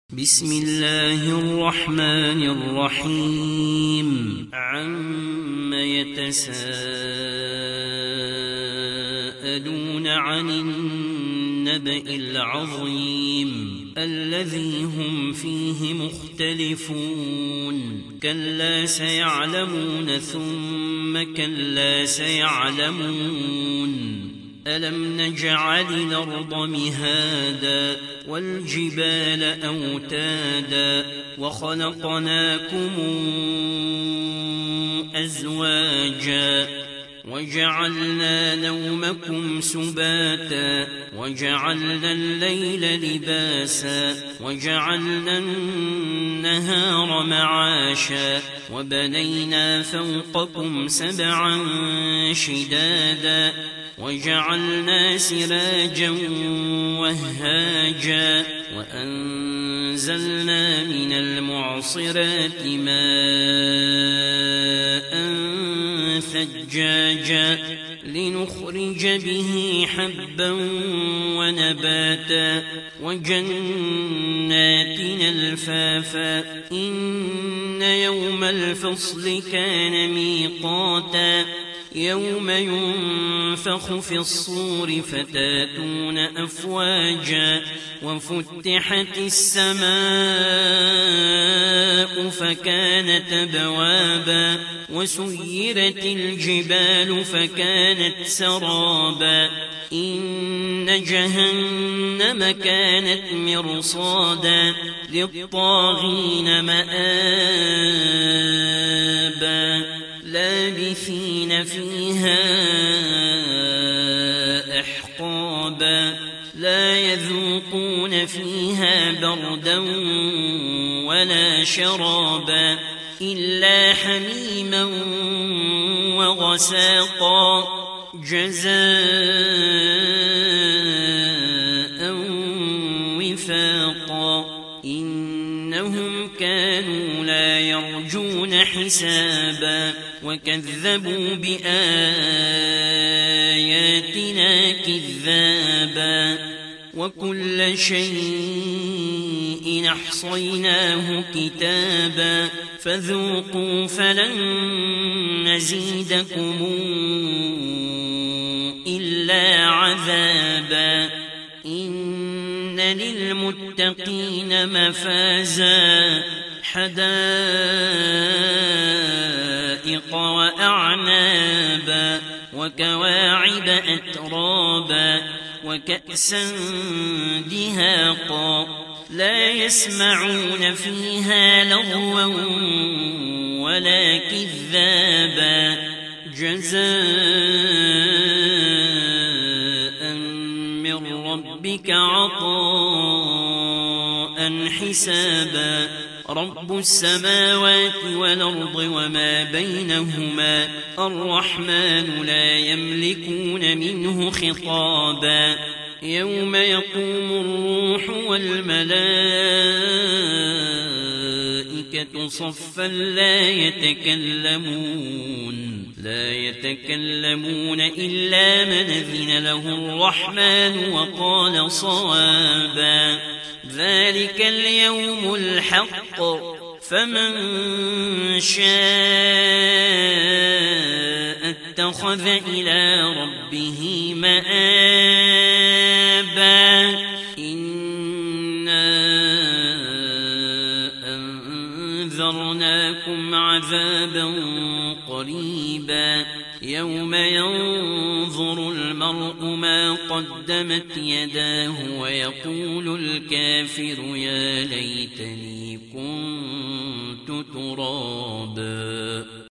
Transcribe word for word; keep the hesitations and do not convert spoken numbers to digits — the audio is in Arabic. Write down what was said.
بسم الله الرحمن الرحيم عم يتساءلون عن النبأ العظيم الذي هم فيه مختلفون كلا سيعلمون ثم كلا سيعلمون ألم نجعل الأرض مهادا والجبال أوتادا وخلقناكم أزواجا وجعلنا نومكم سباتا وجعلنا الليل لباسا وجعلنا النهار معاشا وبنينا فوقكم سبعا شدادا وجعلنا سراجا وهاجا وأنزلنا من المعصرات ماء ثجاجا لنخرج به حبا ونباتا وجنات ألفافا إن يوم الفصل كان ميقاتا يوم ينفخ في الصور فتاتون أفواجا وفتحت السماء فكانت أبوابا وسيرت الجبال فكانت سرابا إن جهنم كانت مرصادا للطاغين مآبا لابثين فيها أحقابا لا يذوقون فيها بردا ولا شرابا إلا حميما وغساقا جزاء وفاقا إنهم كانوا لا يرجون حسابا وكذبوا بآياتنا كذابا وكل شيء أحصيناه كتابا فذوقوا فلن نزيدكم إلا عذابا إن للمتقين مفازا حدائق وأعنابا وكواعب أترابا وكأسا دهاقا لا يسمعون فيها لغوا ولا كذابا جزاء من ربك عطاء حسابا رب السماوات والأرض وما بينهما الرحمن لا يملكون منه خطابا يوم يقوم الروح والملائكة صفا لا يتكلمون لا يتكلمون إلا من أذن له الرحمن وقال صوابا ذلك اليوم الحق فمن شاء اتخذ إلى ربه مآبا إنا أنذرناكم عذابا قريبا يوم ينظر المرء ما قدمت يداه ويقول الكافر يا ليتني كنت ترابا.